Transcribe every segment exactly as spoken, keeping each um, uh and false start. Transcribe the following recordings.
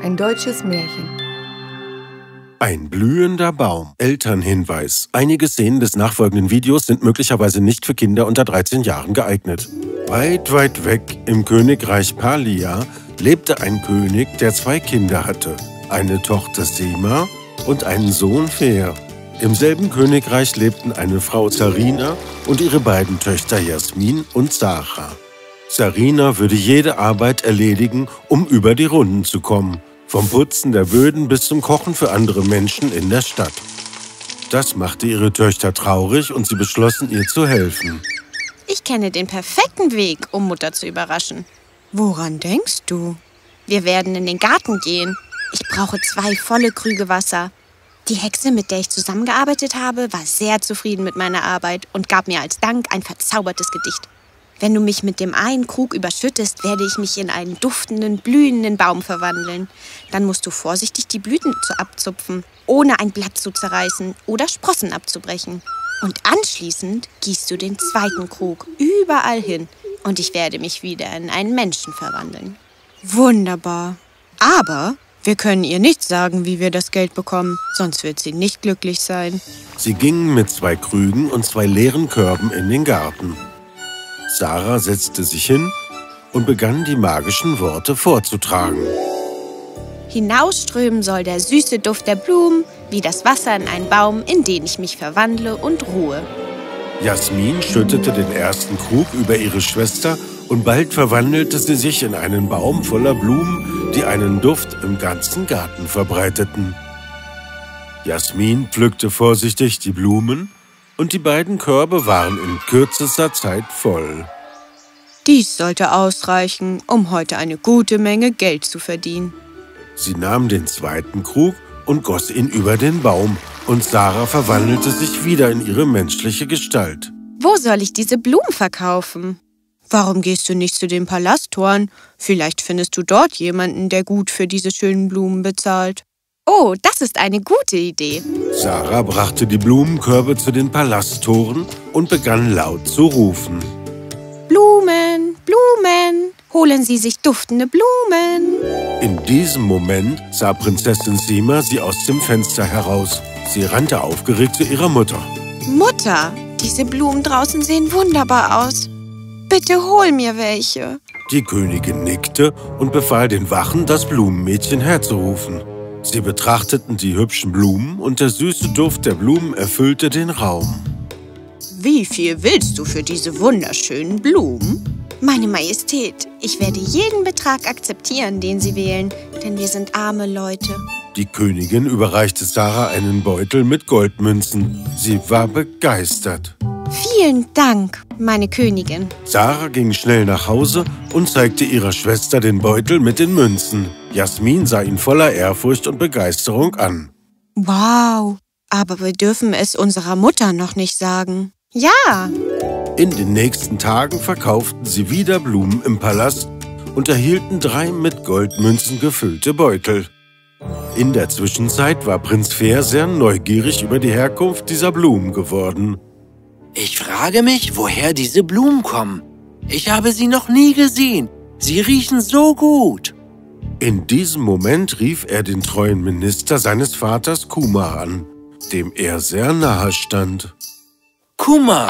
Ein deutsches Märchen. Ein blühender Baum. Elternhinweis. Einige Szenen des nachfolgenden Videos sind möglicherweise nicht für Kinder unter dreizehn Jahren geeignet. Weit, weit weg im Königreich Palia lebte ein König, der zwei Kinder hatte. Eine Tochter Sema und einen Sohn Fer. Im selben Königreich lebten eine Frau Zarina und ihre beiden Töchter Jasmin und Sarah. Zarina würde jede Arbeit erledigen, um über die Runden zu kommen. Vom Putzen der Böden bis zum Kochen für andere Menschen in der Stadt. Das machte ihre Töchter traurig und sie beschlossen, ihr zu helfen. Ich kenne den perfekten Weg, um Mutter zu überraschen. Woran denkst du? Wir werden in den Garten gehen. Ich brauche zwei volle Krüge Wasser. Die Hexe, mit der ich zusammengearbeitet habe, war sehr zufrieden mit meiner Arbeit und gab mir als Dank ein verzaubertes Gedicht. Wenn du mich mit dem einen Krug überschüttest, werde ich mich in einen duftenden, blühenden Baum verwandeln. Dann musst du vorsichtig die Blüten abzupfen, ohne ein Blatt zu zerreißen oder Sprossen abzubrechen. Und anschließend gießt du den zweiten Krug überall hin und ich werde mich wieder in einen Menschen verwandeln. Wunderbar. Aber wir können ihr nicht sagen, wie wir das Geld bekommen, sonst wird sie nicht glücklich sein. Sie gingen mit zwei Krügen und zwei leeren Körben in den Garten. Sarah setzte sich hin und begann, die magischen Worte vorzutragen. Hinausströmen soll der süße Duft der Blumen, wie das Wasser in einen Baum, in den ich mich verwandle und ruhe. Jasmin schüttete den ersten Krug über ihre Schwester und bald verwandelte sie sich in einen Baum voller Blumen, die einen Duft im ganzen Garten verbreiteten. Jasmin pflückte vorsichtig die Blumen und die beiden Körbe waren in kürzester Zeit voll. Dies sollte ausreichen, um heute eine gute Menge Geld zu verdienen. Sie nahm den zweiten Krug und goss ihn über den Baum, und Sarah verwandelte sich wieder in ihre menschliche Gestalt. Wo soll ich diese Blumen verkaufen? Warum gehst du nicht zu den Palasttoren? Vielleicht findest du dort jemanden, der gut für diese schönen Blumen bezahlt. Oh, das ist eine gute Idee. Sarah brachte die Blumenkörbe zu den Palasttoren und begann laut zu rufen. Blumen, Blumen, holen Sie sich duftende Blumen. In diesem Moment sah Prinzessin Sema sie aus dem Fenster heraus. Sie rannte aufgeregt zu ihrer Mutter. Mutter, diese Blumen draußen sehen wunderbar aus. Bitte hol mir welche. Die Königin nickte und befahl den Wachen, das Blumenmädchen herzurufen. Sie betrachteten die hübschen Blumen und der süße Duft der Blumen erfüllte den Raum. Wie viel willst du für diese wunderschönen Blumen? Meine Majestät, ich werde jeden Betrag akzeptieren, den Sie wählen, denn wir sind arme Leute. Die Königin überreichte Sarah einen Beutel mit Goldmünzen. Sie war begeistert. Vielen Dank, meine Königin. Sarah ging schnell nach Hause und zeigte ihrer Schwester den Beutel mit den Münzen. Jasmin sah ihn voller Ehrfurcht und Begeisterung an. Wow, aber wir dürfen es unserer Mutter noch nicht sagen. Ja! In den nächsten Tagen verkauften sie wieder Blumen im Palast und erhielten drei mit Goldmünzen gefüllte Beutel. In der Zwischenzeit war Prinz Fer sehr neugierig über die Herkunft dieser Blumen geworden. Ich frage mich, woher diese Blumen kommen. Ich habe sie noch nie gesehen. Sie riechen so gut. In diesem Moment rief er den treuen Minister seines Vaters Kumar an, dem er sehr nahe stand. Kumar!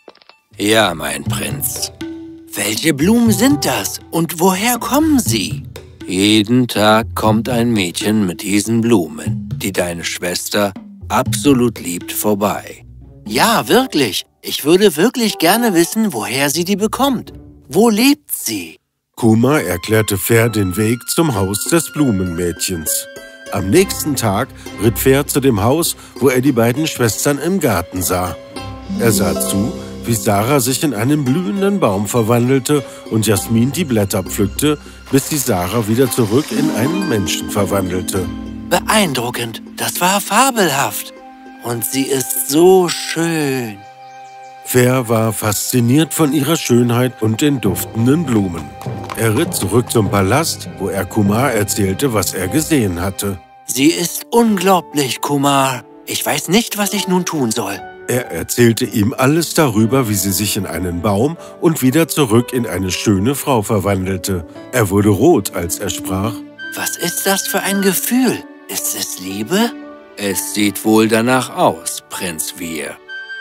Ja, mein Prinz. Welche Blumen sind das und woher kommen sie? Jeden Tag kommt ein Mädchen mit diesen Blumen, die deine Schwester absolut liebt, vorbei. Ja, wirklich. Ich würde wirklich gerne wissen, woher sie die bekommt. Wo lebt sie? Kumar erklärte Fer den Weg zum Haus des Blumenmädchens. Am nächsten Tag ritt Fer zu dem Haus, wo er die beiden Schwestern im Garten sah. Er sah zu, wie Sarah sich in einen blühenden Baum verwandelte und Jasmin die Blätter pflückte, bis sie Sarah wieder zurück in einen Menschen verwandelte. Beeindruckend, das war fabelhaft. Und sie ist so schön. Fer war fasziniert von ihrer Schönheit und den duftenden Blumen. Er ritt zurück zum Palast, wo er Kumar erzählte, was er gesehen hatte. Sie ist unglaublich, Kumar. Ich weiß nicht, was ich nun tun soll. Er erzählte ihm alles darüber, wie sie sich in einen Baum und wieder zurück in eine schöne Frau verwandelte. Er wurde rot, als er sprach. Was ist das für ein Gefühl? Ist es Liebe? Es sieht wohl danach aus, Prinz Wir.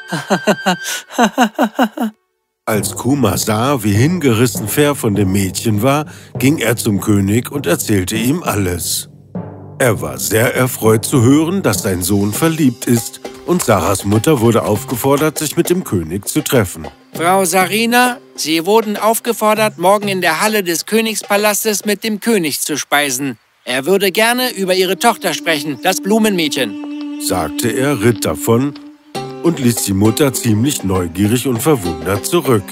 Als Kumar sah, wie hingerissen Fer von dem Mädchen war, ging er zum König und erzählte ihm alles. Er war sehr erfreut zu hören, dass sein Sohn verliebt ist, und Sarahs Mutter wurde aufgefordert, sich mit dem König zu treffen. Frau Sarina, Sie wurden aufgefordert, morgen in der Halle des Königspalastes mit dem König zu speisen. Er würde gerne über Ihre Tochter sprechen, das Blumenmädchen, sagte er, ritt davon und ließ die Mutter ziemlich neugierig und verwundert zurück.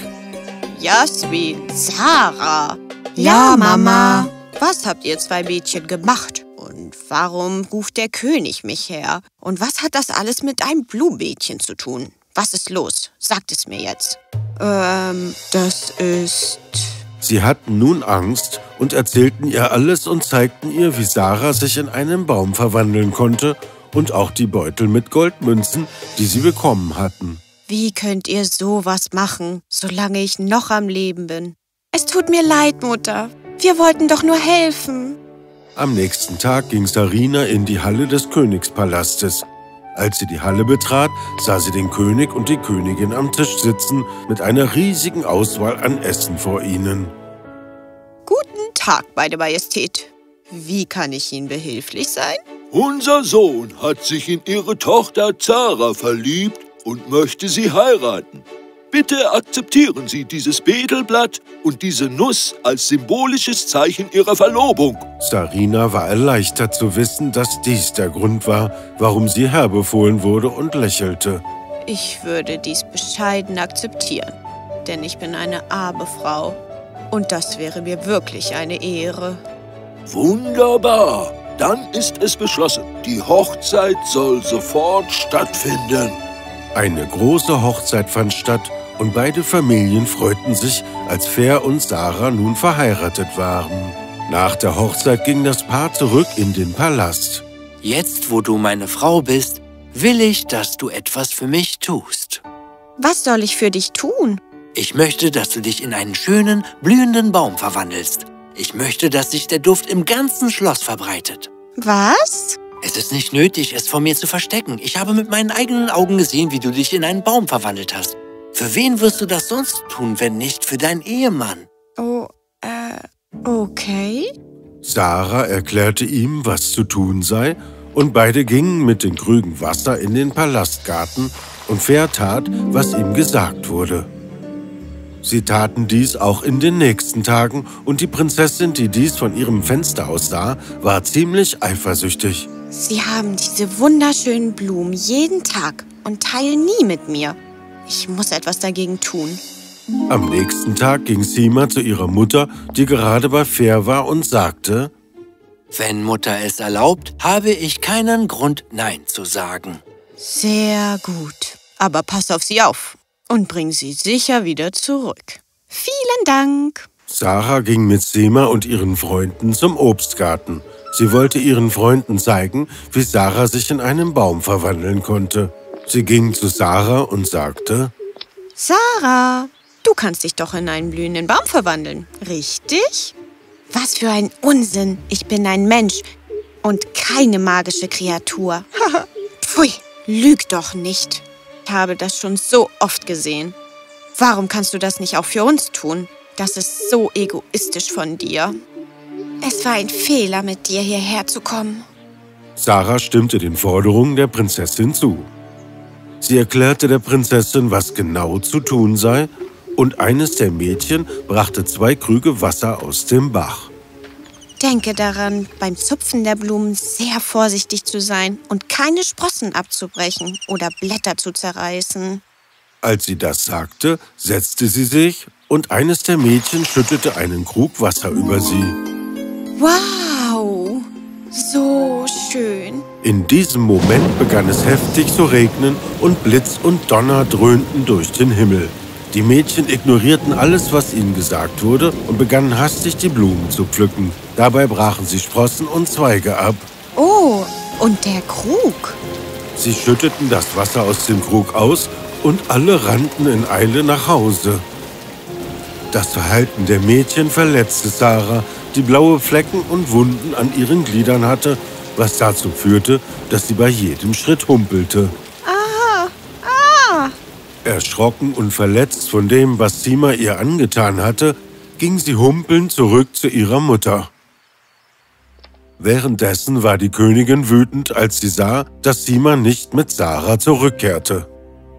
Jasmin, Sarah. Ja, Mama. Was habt ihr zwei Mädchen gemacht? Und warum ruft der König mich her? Und was hat das alles mit einem Blumenmädchen zu tun? Was ist los? Sagt es mir jetzt. Ähm, das ist... Sie hatten nun Angst und erzählten ihr alles und zeigten ihr, wie Sarah sich in einen Baum verwandeln konnte und auch die Beutel mit Goldmünzen, die sie bekommen hatten. Wie könnt ihr sowas machen, solange ich noch am Leben bin? Es tut mir leid, Mutter. Wir wollten doch nur helfen. Am nächsten Tag ging Sarina in die Halle des Königspalastes. Als sie die Halle betrat, sah sie den König und die Königin am Tisch sitzen, mit einer riesigen Auswahl an Essen vor ihnen. Guten Tag, meine Majestät. Wie kann ich Ihnen behilflich sein? Unser Sohn hat sich in Ihre Tochter Zara verliebt und möchte sie heiraten. Bitte akzeptieren Sie dieses Betelblatt und diese Nuss als symbolisches Zeichen Ihrer Verlobung. Sarina war erleichtert zu wissen, dass dies der Grund war, warum sie herbefohlen wurde, und lächelte. Ich würde dies bescheiden akzeptieren, denn ich bin eine arme Frau. Und das wäre mir wirklich eine Ehre. Wunderbar. Dann ist es beschlossen. Die Hochzeit soll sofort stattfinden. Eine große Hochzeit fand statt und beide Familien freuten sich, als Fer und Sarah nun verheiratet waren. Nach der Hochzeit ging das Paar zurück in den Palast. Jetzt, wo du meine Frau bist, will ich, dass du etwas für mich tust. Was soll ich für dich tun? Ich möchte, dass du dich in einen schönen, blühenden Baum verwandelst. Ich möchte, dass sich der Duft im ganzen Schloss verbreitet. Was? Es ist nicht nötig, es vor mir zu verstecken. Ich habe mit meinen eigenen Augen gesehen, wie du dich in einen Baum verwandelt hast. Für wen wirst du das sonst tun, wenn nicht für deinen Ehemann? Oh, äh, okay. Sarah erklärte ihm, was zu tun sei, und beide gingen mit den Krügen Wasser in den Palastgarten und Fer tat, was ihm gesagt wurde. Sie taten dies auch in den nächsten Tagen, und die Prinzessin, die dies von ihrem Fenster aus sah, war ziemlich eifersüchtig. Sie haben diese wunderschönen Blumen jeden Tag und teilen nie mit mir. Ich muss etwas dagegen tun. Am nächsten Tag ging Sima zu ihrer Mutter, die gerade bei Fer war, und sagte: Wenn Mutter es erlaubt, habe ich keinen Grund, Nein zu sagen. Sehr gut. Aber pass auf sie auf und bring sie sicher wieder zurück. Vielen Dank. Sarah ging mit Sima und ihren Freunden zum Obstgarten. Sie wollte ihren Freunden zeigen, wie Sarah sich in einen Baum verwandeln konnte. Sie ging zu Sarah und sagte: Sarah, du kannst dich doch in einen blühenden Baum verwandeln, richtig? Was für ein Unsinn. Ich bin ein Mensch und keine magische Kreatur. Pfui, lüg doch nicht. Ich habe das schon so oft gesehen. Warum kannst du das nicht auch für uns tun? Das ist so egoistisch von dir. Es war ein Fehler, mit dir hierher zu kommen. Sarah stimmte den Forderungen der Prinzessin zu. Sie erklärte der Prinzessin, was genau zu tun sei, und eines der Mädchen brachte zwei Krüge Wasser aus dem Bach. Denke daran, beim Zupfen der Blumen sehr vorsichtig zu sein und keine Sprossen abzubrechen oder Blätter zu zerreißen. Als sie das sagte, setzte sie sich und eines der Mädchen schüttete einen Krug Wasser über sie. Wow, so schön. In diesem Moment begann es heftig zu regnen und Blitz und Donner dröhnten durch den Himmel. Die Mädchen ignorierten alles, was ihnen gesagt wurde, und begannen hastig, die Blumen zu pflücken. Dabei brachen sie Sprossen und Zweige ab. Oh, und der Krug. Sie schütteten das Wasser aus dem Krug aus und alle rannten in Eile nach Hause. Das Verhalten der Mädchen verletzte Sarah, die blaue Flecken und Wunden an ihren Gliedern hatte, was dazu führte, dass sie bei jedem Schritt humpelte. Ah, ah. Erschrocken und verletzt von dem, was Sima ihr angetan hatte, ging sie humpelnd zurück zu ihrer Mutter. Währenddessen war die Königin wütend, als sie sah, dass Sima nicht mit Sarah zurückkehrte.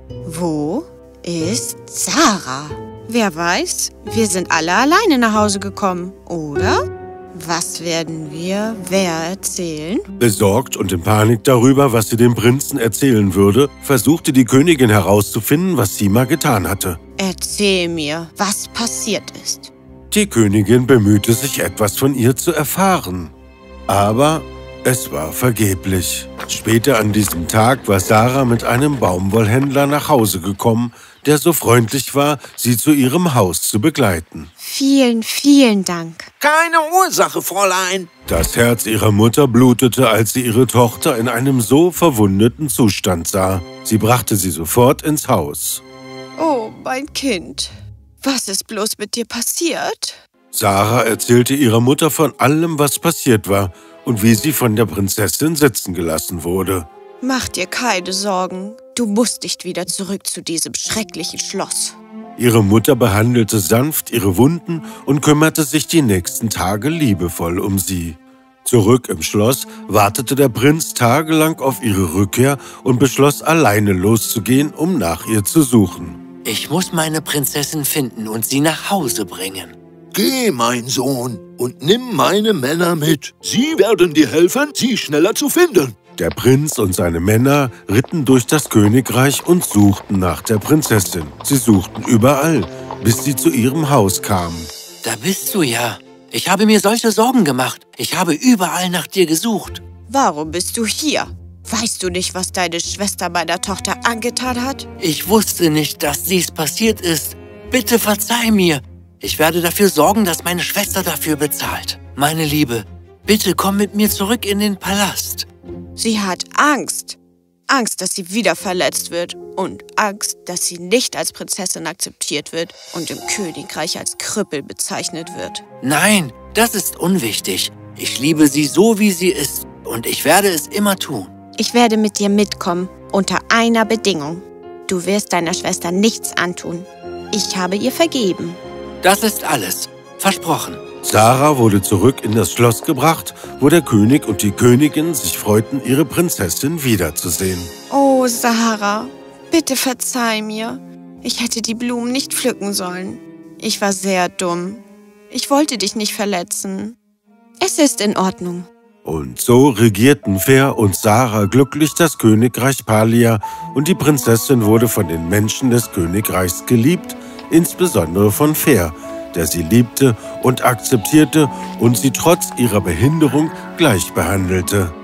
Wo ist Sarah? Wer weiß, wir sind alle alleine nach Hause gekommen, oder? Was werden wir wer erzählen? Besorgt und in Panik darüber, was sie dem Prinzen erzählen würde, versuchte die Königin herauszufinden, was Sima getan hatte. Erzähl mir, was passiert ist. Die Königin bemühte sich, etwas von ihr zu erfahren. Aber es war vergeblich. Später an diesem Tag war Sarah mit einem Baumwollhändler nach Hause gekommen, der so freundlich war, sie zu ihrem Haus zu begleiten. Vielen, vielen Dank. Keine Ursache, Fräulein. Das Herz ihrer Mutter blutete, als sie ihre Tochter in einem so verwundeten Zustand sah. Sie brachte sie sofort ins Haus. Oh, mein Kind, was ist bloß mit dir passiert? Sarah erzählte ihrer Mutter von allem, was passiert war und wie sie von der Prinzessin sitzen gelassen wurde. Mach dir keine Sorgen. Du musst nicht wieder zurück zu diesem schrecklichen Schloss. Ihre Mutter behandelte sanft ihre Wunden und kümmerte sich die nächsten Tage liebevoll um sie. Zurück im Schloss wartete der Prinz tagelang auf ihre Rückkehr und beschloss, alleine loszugehen, um nach ihr zu suchen. Ich muss meine Prinzessin finden und sie nach Hause bringen. Geh, mein Sohn, und nimm meine Männer mit. Sie werden dir helfen, sie schneller zu finden. Der Prinz und seine Männer ritten durch das Königreich und suchten nach der Prinzessin. Sie suchten überall, bis sie zu ihrem Haus kamen. Da bist du ja. Ich habe mir solche Sorgen gemacht. Ich habe überall nach dir gesucht. Warum bist du hier? Weißt du nicht, was deine Schwester meiner Tochter angetan hat? Ich wusste nicht, dass dies passiert ist. Bitte verzeih mir. Ich werde dafür sorgen, dass meine Schwester dafür bezahlt. Meine Liebe, bitte komm mit mir zurück in den Palast. Sie hat Angst. Angst, dass sie wieder verletzt wird. Und Angst, dass sie nicht als Prinzessin akzeptiert wird und im Königreich als Krüppel bezeichnet wird. Nein, das ist unwichtig. Ich liebe sie so, wie sie ist. Und ich werde es immer tun. Ich werde mit dir mitkommen, unter einer Bedingung. Du wirst deiner Schwester nichts antun. Ich habe ihr vergeben. Das ist alles. Versprochen. Sarah wurde zurück in das Schloss gebracht, wo der König und die Königin sich freuten, ihre Prinzessin wiederzusehen. Oh, Sarah, bitte verzeih mir. Ich hätte die Blumen nicht pflücken sollen. Ich war sehr dumm. Ich wollte dich nicht verletzen. Es ist in Ordnung. Und so regierten Fer und Sarah glücklich das Königreich Palia und die Prinzessin wurde von den Menschen des Königreichs geliebt, insbesondere von Fer, der sie liebte und akzeptierte und sie trotz ihrer Behinderung gleich behandelte.